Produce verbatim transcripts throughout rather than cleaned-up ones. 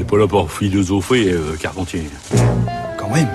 n'est pas là pour philosopher, euh, Carpentier. Quand même.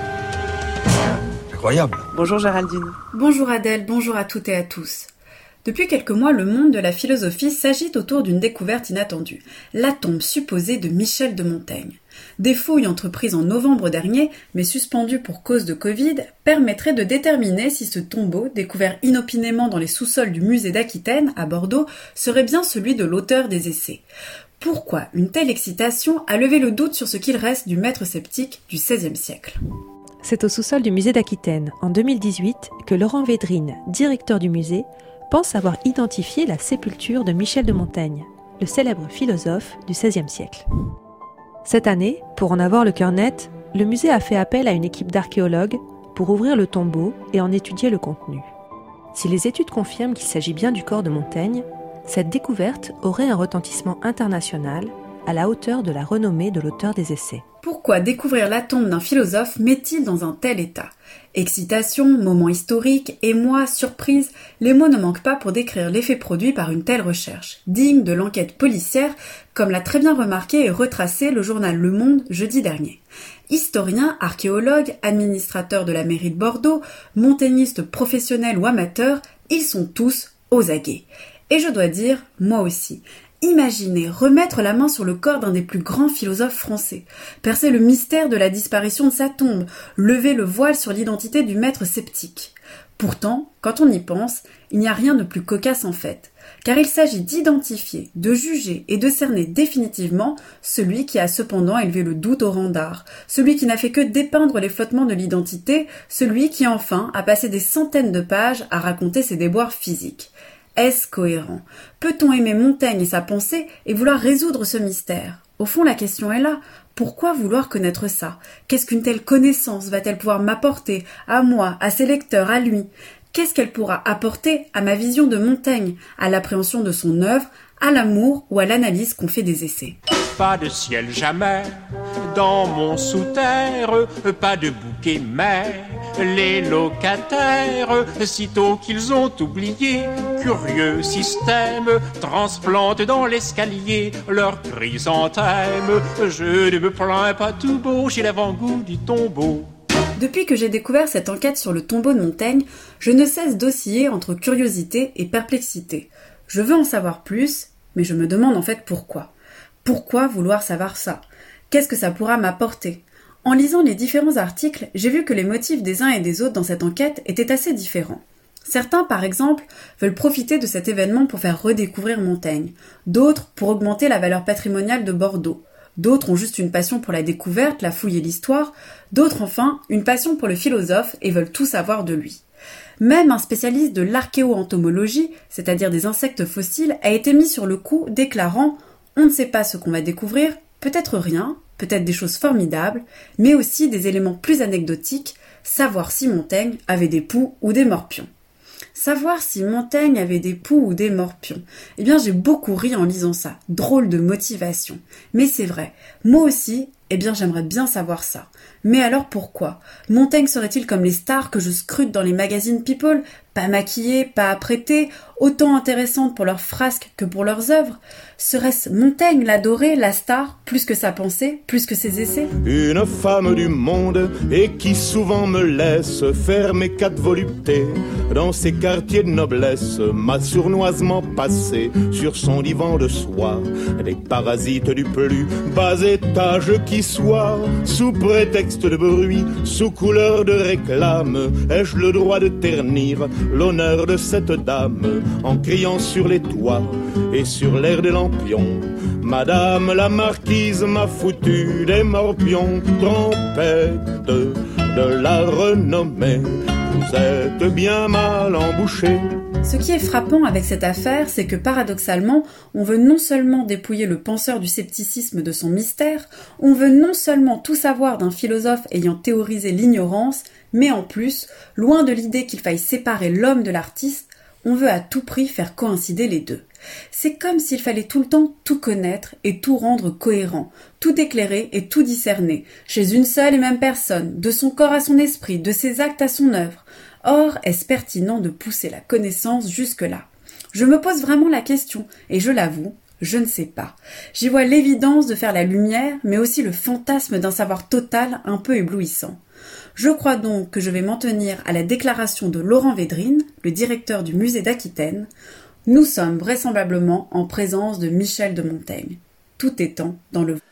C'est incroyable. Bonjour Géraldine. Bonjour Adèle, bonjour à toutes et à tous. Depuis quelques mois, le monde de la philosophie s'agite autour d'une découverte inattendue, la tombe supposée de Michel de Montaigne. Des fouilles entreprises en novembre dernier, mais suspendues pour cause de Covid, permettraient de déterminer si ce tombeau, découvert inopinément dans les sous-sols du musée d'Aquitaine, à Bordeaux, serait bien celui de l'auteur des essais. Pourquoi une telle excitation a levé le doute sur ce qu'il reste du maître sceptique du seizième siècle ? C'est au sous-sol du musée d'Aquitaine, en deux mille dix-huit, que Laurent Védrine, directeur du musée, pense avoir identifié la sépulture de Michel de Montaigne, le célèbre philosophe du seizième siècle. Cette année, pour en avoir le cœur net, le musée a fait appel à une équipe d'archéologues pour ouvrir le tombeau et en étudier le contenu. Si les études confirment qu'il s'agit bien du corps de Montaigne, cette découverte aurait un retentissement international à la hauteur de la renommée de l'auteur des essais. Pourquoi découvrir la tombe d'un philosophe met-il dans un tel état ? Excitation, moment historique, émoi, surprise, les mots ne manquent pas pour décrire l'effet produit par une telle recherche, digne de l'enquête policière, comme l'a très bien remarqué et retracé le journal Le Monde jeudi dernier. Historiens, archéologues, administrateurs de la mairie de Bordeaux, montaigniste professionnels ou amateurs, ils sont tous aux aguets. Et je dois dire, moi aussi. Imaginez remettre la main sur le corps d'un des plus grands philosophes français, percer le mystère de la disparition de sa tombe, lever le voile sur l'identité du maître sceptique. Pourtant, quand on y pense, il n'y a rien de plus cocasse en fait, car il s'agit d'identifier, de juger et de cerner définitivement celui qui a cependant élevé le doute au rang d'art, celui qui n'a fait que dépeindre les flottements de l'identité, celui qui enfin a passé des centaines de pages à raconter ses déboires physiques. Est-ce cohérent ? Peut-on aimer Montaigne et sa pensée et vouloir résoudre ce mystère ? Au fond, la question est là. Pourquoi vouloir connaître ça ? Qu'est-ce qu'une telle connaissance va-t-elle pouvoir m'apporter, à moi, à ses lecteurs, à lui ? Qu'est-ce qu'elle pourra apporter à ma vision de Montaigne, à l'appréhension de son œuvre, à l'amour ou à l'analyse qu'on fait des essais ? Pas de ciel jamais dans mon sous-terre, pas de bouquet mais les locataires, sitôt qu'ils ont oublié, curieux système, transplantent dans l'escalier leurs chrysanthèmes. Je ne me plains pas tout beau, j'ai l'avant-goût du tombeau. Depuis que j'ai découvert cette enquête sur le tombeau de Montaigne, je ne cesse d'osciller entre curiosité et perplexité. Je veux en savoir plus, mais je me demande en fait pourquoi. Pourquoi vouloir savoir ça ? Qu'est-ce que ça pourra m'apporter ? En lisant les différents articles, j'ai vu que les motifs des uns et des autres dans cette enquête étaient assez différents. Certains, par exemple, veulent profiter de cet événement pour faire redécouvrir Montaigne. D'autres, pour augmenter la valeur patrimoniale de Bordeaux. D'autres ont juste une passion pour la découverte, la fouille et l'histoire. D'autres, enfin, une passion pour le philosophe et veulent tout savoir de lui. Même un spécialiste de l'archéo-entomologie, c'est-à-dire des insectes fossiles, a été mis sur le coup, déclarant « On ne sait pas ce qu'on va découvrir, peut-être rien, peut-être des choses formidables, mais aussi des éléments plus anecdotiques, savoir si Montaigne avait des poux ou des morpions. » Savoir si Montaigne avait des poux ou des morpions. Eh bien, j'ai beaucoup ri en lisant ça. Drôle de motivation. Mais c'est vrai. Moi aussi, eh bien, j'aimerais bien savoir ça. Mais alors pourquoi ? Montaigne serait-il comme les stars que je scrute dans les magazines People ? Pas maquillées, pas apprêtées, autant intéressantes pour leurs frasques que pour leurs œuvres ? Serait-ce Montaigne l'adoré, la star, plus que sa pensée, plus que ses essais ? Une femme du monde et qui souvent me laisse faire mes quatre voluptés dans ces quartiers de noblesse m'a sournoisement passé sur son divan de soie des parasites du plus bas étage qui soit, sous prétexte de bruit, sous couleur de réclame, ai-je le droit de ternir l'honneur de cette dame en criant sur les toits et sur l'air des lampions. Madame la marquise m'a foutu des morpions, trompette de la renommée. Vous êtes bien mal embouchée. Ce qui est frappant avec cette affaire, c'est que paradoxalement, on veut non seulement dépouiller le penseur du scepticisme de son mystère, on veut non seulement tout savoir d'un philosophe ayant théorisé l'ignorance, mais en plus, loin de l'idée qu'il faille séparer l'homme de l'artiste, on veut à tout prix faire coïncider les deux. C'est comme s'il fallait tout le temps tout connaître et tout rendre cohérent, tout éclairer et tout discerner, chez une seule et même personne, de son corps à son esprit, de ses actes à son œuvre. Or, est-ce pertinent de pousser la connaissance jusque-là ? Je me pose vraiment la question, et je l'avoue, Je ne sais pas. J'y vois l'évidence de faire la lumière, mais aussi le fantasme d'un savoir total un peu éblouissant. Je crois donc que je vais m'en tenir à la déclaration de Laurent Védrine, le directeur du musée d'Aquitaine. Nous sommes vraisemblablement en présence de Michel de Montaigne. Tout étant dans le